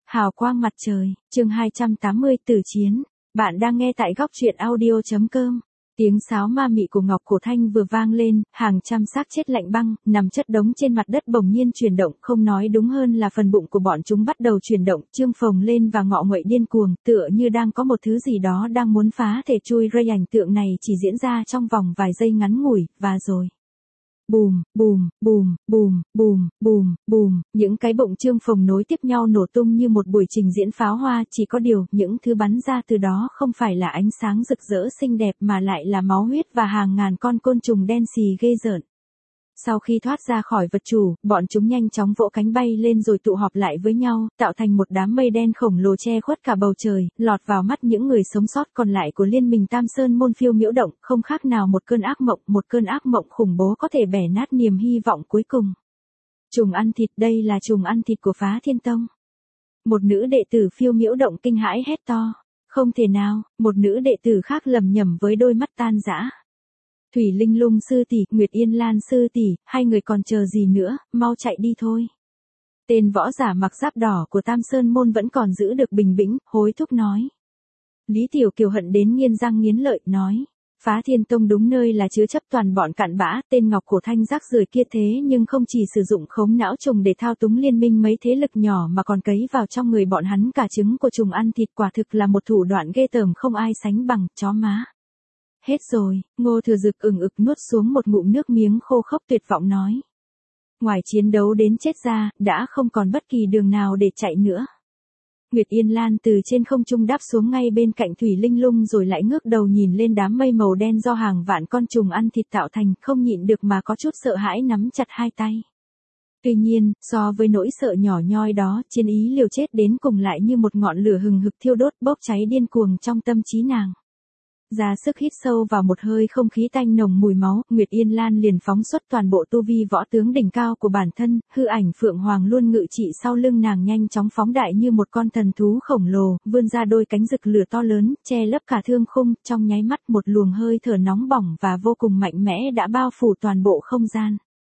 Hào quang mặt trời, chương 280 Tử chiến. Bạn đang nghe tại góc truyện audio.com. Tiếng sáo ma mị của Ngọc Cổ Thanh vừa vang lên, hàng trăm xác chết lạnh băng, nằm chất đống trên mặt đất bỗng nhiên chuyển động, không nói đúng hơn là phần bụng của bọn chúng bắt đầu chuyển động, trương phồng lên và ngọ nguậy điên cuồng, tựa như đang có một thứ gì đó đang muốn phá thể chui ra. Ảnh tượng này chỉ diễn ra trong vòng vài giây ngắn ngủi, và rồi. Bùm, bùm, bùm, bùm, bùm, bùm, bùm, những cái bụng trương phồng nối tiếp nhau nổ tung như một buổi trình diễn pháo hoa, chỉ có điều, những thứ bắn ra từ đó không phải là ánh sáng rực rỡ xinh đẹp mà lại là máu huyết và hàng ngàn con côn trùng đen xì ghê rợn. Sau khi thoát ra khỏi vật chủ, bọn chúng nhanh chóng vỗ cánh bay lên rồi tụ họp lại với nhau, tạo thành một đám mây đen khổng lồ che khuất cả bầu trời, lọt vào mắt những người sống sót còn lại của Liên minh Tam Sơn Môn phiêu miễu động, không khác nào một cơn ác mộng khủng bố có thể bẻ nát niềm hy vọng cuối cùng. Trùng ăn thịt, đây là trùng ăn thịt của Phá Thiên Tông. Một nữ đệ tử phiêu miễu động kinh hãi hét to. Không thể nào, một nữ đệ tử khác lầm nhầm với đôi mắt tan rã. Thủy Linh Lung sư tỷ, Nguyệt Yên Lan sư tỷ, hai người còn chờ gì nữa, mau chạy đi thôi. Tên võ giả mặc giáp đỏ của Tam Sơn Môn vẫn còn giữ được bình tĩnh, hối thúc nói. Lý Tiểu Kiều hận đến nghiến răng nghiến lợi, nói. Phá Thiên Tông đúng nơi là chứa chấp toàn bọn cặn bã, tên Ngọc Cổ Thanh rác rưởi kia thế nhưng không chỉ sử dụng khống não trùng để thao túng liên minh mấy thế lực nhỏ mà còn cấy vào trong người bọn hắn cả trứng của trùng ăn thịt, quả thực là một thủ đoạn ghê tởm không ai sánh bằng, chó má. Hết rồi, Ngô Thừa Dực ực nuốt xuống một ngụm nước miếng khô khốc tuyệt vọng nói. Ngoài chiến đấu đến chết ra, đã không còn bất kỳ đường nào để chạy nữa. Nguyệt Yên Lan từ trên không trung đáp xuống ngay bên cạnh Thủy Linh Lung rồi lại ngước đầu nhìn lên đám mây màu đen do hàng vạn con trùng ăn thịt tạo thành, không nhịn được mà có chút sợ hãi nắm chặt hai tay. Tuy nhiên, so với nỗi sợ nhỏ nhoi đó, chiến ý liều chết đến cùng lại như một ngọn lửa hừng hực thiêu đốt bốc cháy điên cuồng trong tâm trí nàng. Ra sức hít sâu vào một hơi không khí tanh nồng mùi máu, Nguyệt Yên Lan liền phóng xuất toàn bộ tu vi võ tướng đỉnh cao của bản thân, hư ảnh Phượng Hoàng luôn ngự trị sau lưng nàng nhanh chóng phóng đại như một con thần thú khổng lồ, vươn ra đôi cánh rực lửa to lớn, che lấp cả thương khung, trong nháy mắt một luồng hơi thở nóng bỏng và vô cùng mạnh mẽ đã bao phủ toàn bộ không gian.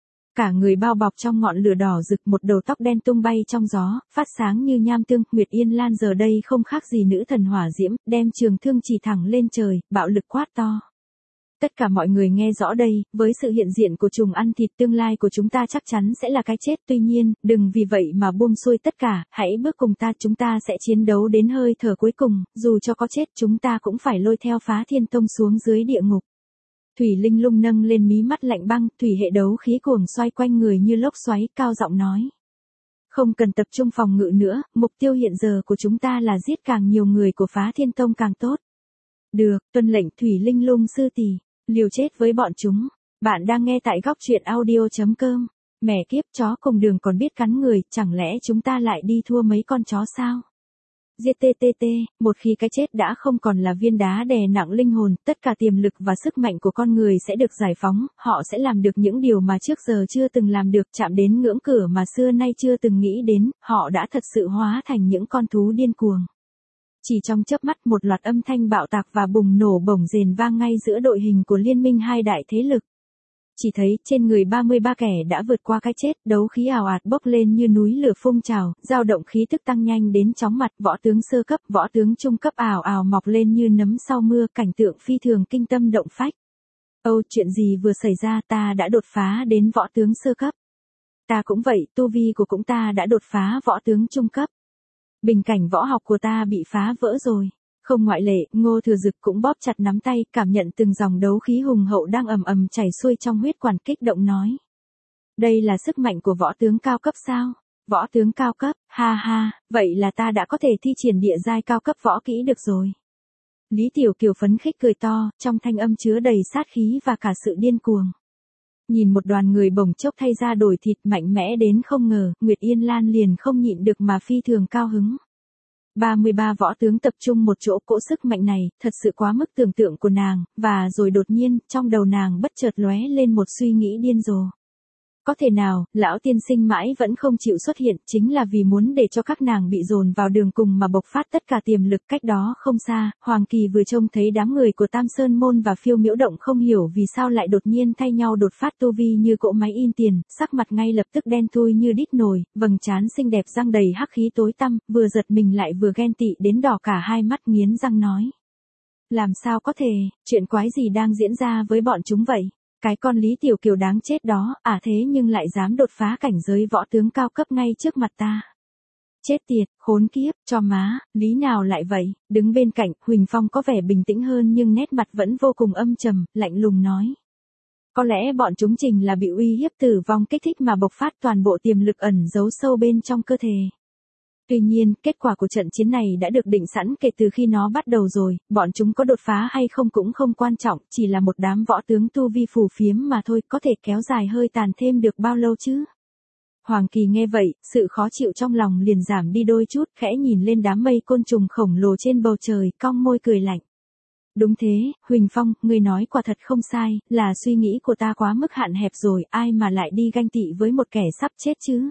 Cả người bao bọc trong ngọn lửa đỏ rực, một đầu tóc đen tung bay trong gió, phát sáng như nham tương, Nguyệt Yên Lan giờ đây không khác gì nữ thần hỏa diễm, đem trường thương chỉ thẳng lên trời, bạo lực quát to. Tất cả mọi người nghe rõ đây, với sự hiện diện của trùng ăn thịt tương lai của chúng ta chắc chắn sẽ là cái chết, tuy nhiên, đừng vì vậy mà buông xuôi tất cả, hãy bước cùng ta, chúng ta sẽ chiến đấu đến hơi thở cuối cùng, dù cho có chết chúng ta cũng phải lôi theo Phá Thiên Tông xuống dưới địa ngục. Thủy Linh Lung nâng lên mí mắt lạnh băng, thủy hệ đấu khí cuồng xoay quanh người như lốc xoáy, cao giọng nói. Không cần tập trung phòng ngự nữa, mục tiêu hiện giờ của chúng ta là giết càng nhiều người của Phá Thiên Tông càng tốt. Được, tuân lệnh Thủy Linh Lung sư tỷ, liều chết với bọn chúng. Bạn đang nghe tại góc truyện audio.com. Mẹ kiếp, chó cùng đường còn biết cắn người, chẳng lẽ chúng ta lại đi thua mấy con chó sao? GTTT, một khi cái chết đã không còn là viên đá đè nặng linh hồn, tất cả tiềm lực và sức mạnh của con người sẽ được giải phóng, họ sẽ làm được những điều mà trước giờ chưa từng làm được, chạm đến ngưỡng cửa mà xưa nay chưa từng nghĩ đến, họ đã thật sự hóa thành những con thú điên cuồng. Chỉ trong chớp mắt một loạt âm thanh bạo tạc và bùng nổ bổng rền vang ngay giữa đội hình của liên minh hai đại thế lực. Chỉ thấy, trên người 33 kẻ đã vượt qua cái chết, đấu khí ào ạt bốc lên như núi lửa phun trào, dao động khí tức tăng nhanh đến chóng mặt, võ tướng sơ cấp, võ tướng trung cấp ào ào mọc lên như nấm sau mưa, cảnh tượng phi thường kinh tâm động phách. Âu, chuyện gì vừa xảy ra, ta đã đột phá đến võ tướng sơ cấp. Ta cũng vậy, tu vi của cũng ta đã đột phá võ tướng trung cấp. Bình cảnh võ học của ta bị phá vỡ rồi. Không ngoại lệ, Ngô Thừa Dực cũng bóp chặt nắm tay, cảm nhận từng dòng đấu khí hùng hậu đang ầm ầm chảy xuôi trong huyết quản, kích động nói. Đây là sức mạnh của võ tướng cao cấp sao? Võ tướng cao cấp, ha ha, vậy là ta đã có thể thi triển địa giai cao cấp võ kỹ được rồi. Lý Tiểu Kiều phấn khích cười to, trong thanh âm chứa đầy sát khí và cả sự điên cuồng. Nhìn một đoàn người bỗng chốc thay ra đổi thịt mạnh mẽ đến không ngờ, Nguyệt Yên Lan liền không nhịn được mà phi thường cao hứng. 33 võ tướng tập trung một chỗ, cỗ sức mạnh này, thật sự quá mức tưởng tượng của nàng, và rồi đột nhiên, trong đầu nàng bất chợt lóe lên một suy nghĩ điên rồ. Có thể nào, lão tiên sinh mãi vẫn không chịu xuất hiện chính là vì muốn để cho các nàng bị dồn vào đường cùng mà bộc phát tất cả tiềm lực. Cách đó không xa, Hoàng Kỳ vừa trông thấy đám người của Tam Sơn Môn và Phiêu Miễu Động không hiểu vì sao lại đột nhiên thay nhau đột phát tu vi như cỗ máy in tiền, sắc mặt ngay lập tức đen thui như đít nồi, vầng trán xinh đẹp răng đầy hắc khí tối tăm, vừa giật mình lại vừa ghen tị đến đỏ cả hai mắt, nghiến răng nói. Làm sao có thể, chuyện quái gì đang diễn ra với bọn chúng vậy? Cái con Lý Tiểu Kiều đáng chết đó, thế nhưng lại dám đột phá cảnh giới võ tướng cao cấp ngay trước mặt ta. Chết tiệt, khốn kiếp, cho má, lý nào lại vậy? Đứng bên cạnh, Huỳnh Phong có vẻ bình tĩnh hơn nhưng nét mặt vẫn vô cùng âm trầm, lạnh lùng nói. Có lẽ bọn chúng Trình là bị uy hiếp tử vong kích thích mà bộc phát toàn bộ tiềm lực ẩn giấu sâu bên trong cơ thể. Tuy nhiên, kết quả của trận chiến này đã được định sẵn kể từ khi nó bắt đầu rồi, bọn chúng có đột phá hay không cũng không quan trọng, chỉ là một đám võ tướng tu vi phù phiếm mà thôi, có thể kéo dài hơi tàn thêm được bao lâu chứ? Hoàng Kỳ nghe vậy, sự khó chịu trong lòng liền giảm đi đôi chút, khẽ nhìn lên đám mây côn trùng khổng lồ trên bầu trời, cong môi cười lạnh. Đúng thế, Huỳnh Phong, ngươi nói quả thật không sai, là suy nghĩ của ta quá mức hạn hẹp rồi, ai mà lại đi ganh tị với một kẻ sắp chết chứ?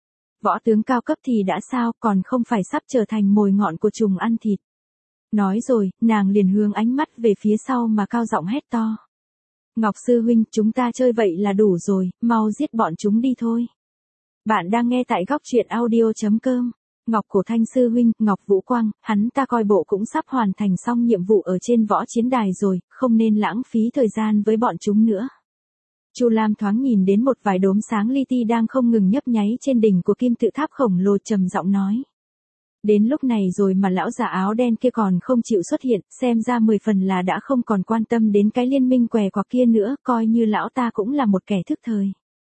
Võ tướng cao cấp thì đã sao, còn không phải sắp trở thành mồi ngọn của trùng ăn thịt. Nói rồi, nàng liền hướng ánh mắt về phía sau mà cao giọng hét to. Ngọc sư huynh, chúng ta chơi vậy là đủ rồi, mau giết bọn chúng đi thôi. Bạn đang nghe tại góc truyện audio.com. Ngọc Cổ Thanh sư huynh, Ngọc Vũ Quang, hắn ta coi bộ cũng sắp hoàn thành xong nhiệm vụ ở trên võ chiến đài rồi, không nên lãng phí thời gian với bọn chúng nữa. Chu Lam thoáng nhìn đến một vài đốm sáng li ti đang không ngừng nhấp nháy trên đỉnh của kim tự tháp khổng lồ, trầm giọng nói. Đến lúc này rồi mà lão già áo đen kia còn không chịu xuất hiện, xem ra 10 phần là đã không còn quan tâm đến cái liên minh què quạc kia nữa, coi như lão ta cũng là một kẻ thức thời.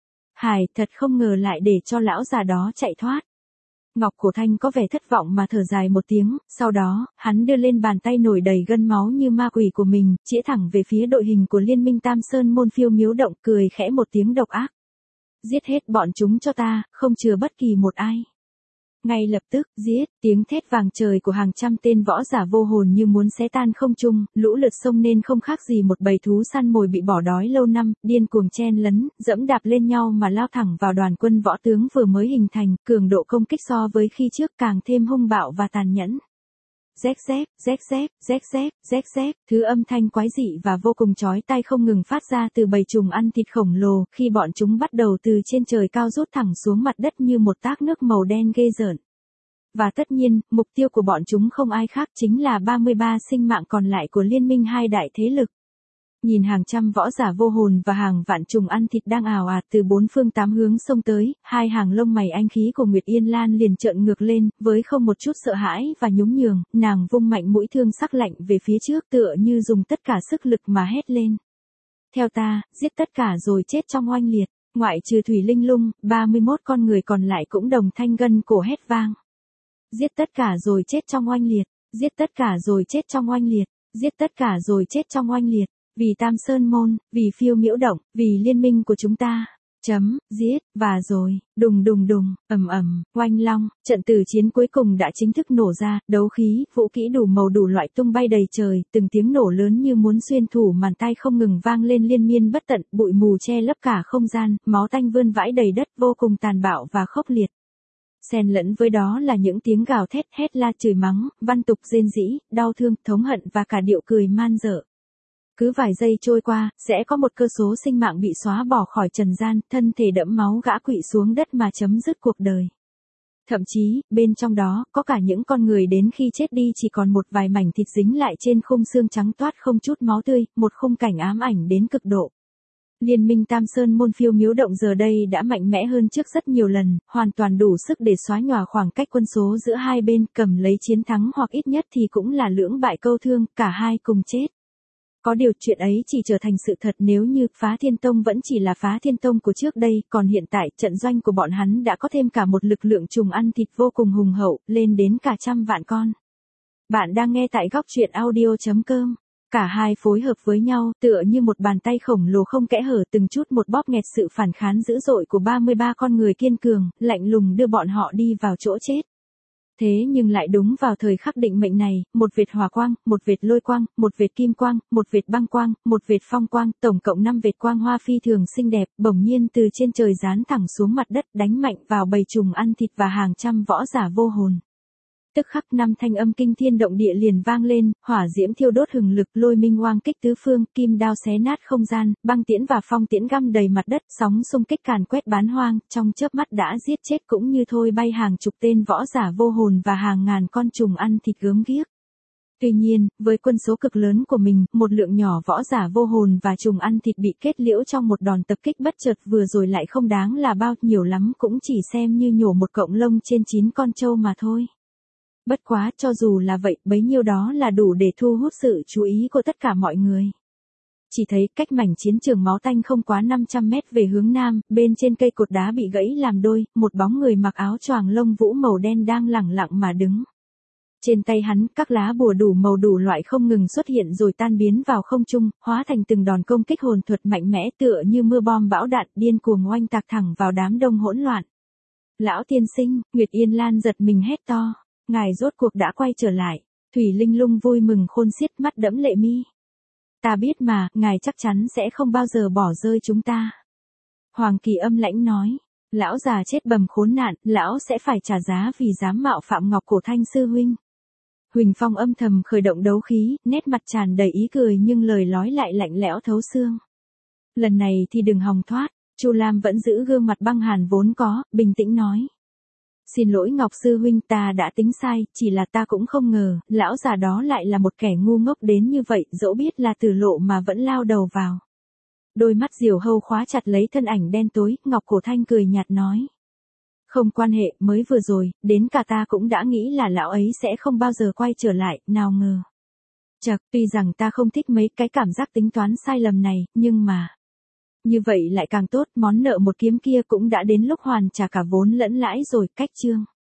Hải, thật không ngờ lại để cho lão già đó chạy thoát. Ngọc Cổ Thanh có vẻ thất vọng mà thở dài một tiếng, sau đó, hắn đưa lên bàn tay nổi đầy gân máu như ma quỷ của mình, chĩa thẳng về phía đội hình của Liên minh Tam Sơn Môn Phiêu Miễu Động, cười khẽ một tiếng độc ác. Giết hết bọn chúng cho ta, không chừa bất kỳ một ai. Ngay lập tức, giết, tiếng thét vàng trời của hàng trăm tên võ giả vô hồn như muốn xé tan không trung, lũ lượt xông nên không khác gì một bầy thú săn mồi bị bỏ đói lâu năm, điên cuồng chen lấn, dẫm đạp lên nhau mà lao thẳng vào đoàn quân võ tướng vừa mới hình thành, cường độ công kích so với khi trước càng thêm hung bạo và tàn nhẫn. Rách rép, rách rép, rách rép, rách rép, thứ âm thanh quái dị và vô cùng chói tai không ngừng phát ra từ bầy trùng ăn thịt khổng lồ, khi bọn chúng bắt đầu từ trên trời cao rút thẳng xuống mặt đất như một thác nước màu đen ghê rợn. Và tất nhiên, mục tiêu của bọn chúng không ai khác chính là 33 sinh mạng còn lại của liên minh hai đại thế lực. Nhìn hàng trăm võ giả vô hồn và hàng vạn trùng ăn thịt đang ào ạt từ bốn phương tám hướng xông tới, hai hàng lông mày anh khí của Nguyệt Yên Lan liền trợn ngược lên, với không một chút sợ hãi và nhún nhường, nàng vung mạnh mũi thương sắc lạnh về phía trước tựa như dùng tất cả sức lực mà hét lên. Theo ta, giết tất cả rồi chết trong oanh liệt, ngoại trừ Thủy Linh Lung, 31 con người còn lại cũng đồng thanh gân cổ hét vang. Giết tất cả rồi chết trong oanh liệt, giết tất cả rồi chết trong oanh liệt, giết tất cả rồi chết trong oanh liệt. Vì Tam Sơn Môn, vì Phiêu Miễu Động, vì liên minh của chúng ta. Giết, và rồi, đùng đùng đùng, ầm ầm, oanh long, trận tử chiến cuối cùng đã chính thức nổ ra, đấu khí, vũ kỹ đủ màu đủ loại tung bay đầy trời, từng tiếng nổ lớn như muốn xuyên thủng màn tai không ngừng vang lên liên miên bất tận, bụi mù che lấp cả không gian, máu tanh vươn vãi đầy đất vô cùng tàn bạo và khốc liệt. Xen lẫn với đó là những tiếng gào thét, hét la chửi mắng, văn tục rên rỉ, đau thương, thống hận và cả điệu cười man dợ. Cứ vài giây trôi qua, sẽ có một cơ số sinh mạng bị xóa bỏ khỏi trần gian, thân thể đẫm máu gã quỵ xuống đất mà chấm dứt cuộc đời. Thậm chí, bên trong đó, có cả những con người đến khi chết đi chỉ còn một vài mảnh thịt dính lại trên khung xương trắng toát không chút máu tươi, một khung cảnh ám ảnh đến cực độ. Liên minh Tam Sơn Môn Phiêu Miễu Động giờ đây đã mạnh mẽ hơn trước rất nhiều lần, hoàn toàn đủ sức để xóa nhòa khoảng cách quân số giữa hai bên, cầm lấy chiến thắng hoặc ít nhất thì cũng là lưỡng bại câu thương, cả hai cùng chết. Có điều chuyện ấy chỉ trở thành sự thật nếu như Phá Thiên Tông vẫn chỉ là Phá Thiên Tông của trước đây, còn hiện tại trận doanh của bọn hắn đã có thêm cả một lực lượng trùng ăn thịt vô cùng hùng hậu, lên đến cả 100 vạn con. Bạn đang nghe tại góc truyện audio.com. Cả hai phối hợp với nhau, tựa như một bàn tay khổng lồ không kẽ hở từng chút một bóp nghẹt sự phản kháng dữ dội của 33 con người kiên cường, lạnh lùng đưa bọn họ đi vào chỗ chết. Thế nhưng lại đúng vào thời khắc định mệnh này, một vệt hỏa quang, một vệt lôi quang, một vệt kim quang, một vệt băng quang, một vệt phong quang, tổng cộng 5 vệt quang hoa phi thường xinh đẹp, bỗng nhiên từ trên trời giáng thẳng xuống mặt đất, đánh mạnh vào bầy trùng ăn thịt và hàng trăm võ giả vô hồn. Tức khắc 5 thanh âm kinh thiên động địa liền vang lên, hỏa diễm thiêu đốt hừng lực, lôi minh oang kích tứ phương, kim đao xé nát không gian, băng tiễn và phong tiễn găm đầy mặt đất, sóng xung kích càn quét bán hoang, trong chớp mắt đã giết chết cũng như thôi bay hàng chục tên võ giả vô hồn và hàng ngàn con trùng ăn thịt gớm ghiếc. Tuy nhiên, với quân số cực lớn của mình, một lượng nhỏ võ giả vô hồn và trùng ăn thịt bị kết liễu trong một đòn tập kích bất chợt vừa rồi lại không đáng là bao, nhiều lắm cũng chỉ xem như nhổ một cọng lông trên 9 con trâu mà thôi. Bất quá, cho dù là vậy, bấy nhiêu đó là đủ để thu hút sự chú ý của tất cả mọi người. Chỉ thấy cách mảnh chiến trường máu tanh không quá 500 mét về hướng nam, bên trên cây cột đá bị gãy làm đôi, một bóng người mặc áo choàng lông vũ màu đen đang lẳng lặng mà đứng. Trên tay hắn, các lá bùa đủ màu đủ loại không ngừng xuất hiện rồi tan biến vào không trung, hóa thành từng đòn công kích hồn thuật mạnh mẽ tựa như mưa bom bão đạn điên cuồng oanh tạc thẳng vào đám đông hỗn loạn. Lão tiên sinh, Nguyệt Yên Lan giật mình hét to. Ngài rốt cuộc đã quay trở lại. Thủy Linh Lung vui mừng khôn xiết, mắt đẫm lệ mi. Ta biết mà, ngài chắc chắn sẽ không bao giờ bỏ rơi chúng ta. Hoàng Kỳ âm lãnh nói. Lão già chết bầm khốn nạn, lão sẽ phải trả giá vì dám mạo phạm Ngọc Cổ Thanh sư huynh. Huỳnh Phong âm thầm khởi động đấu khí, nét mặt tràn đầy ý cười nhưng lời nói lại lạnh lẽo thấu xương. Lần này thì đừng hòng thoát. Chu Lam vẫn giữ gương mặt băng hàn vốn có, bình tĩnh nói. Xin lỗi Ngọc sư huynh, ta đã tính sai, chỉ là ta cũng không ngờ, lão già đó lại là một kẻ ngu ngốc đến như vậy, dẫu biết là tử lộ mà vẫn lao đầu vào. Đôi mắt Diều Hâu khóa chặt lấy thân ảnh đen tối, Ngọc Cổ Thanh cười nhạt nói. Không quan hệ, mới vừa rồi, đến cả ta cũng đã nghĩ là lão ấy sẽ không bao giờ quay trở lại, nào ngờ. Chật, tuy rằng ta không thích mấy cái cảm giác tính toán sai lầm này, nhưng mà... Như vậy lại càng tốt, món nợ một kiếm kia cũng đã đến lúc hoàn trả cả vốn lẫn lãi rồi, cách chương.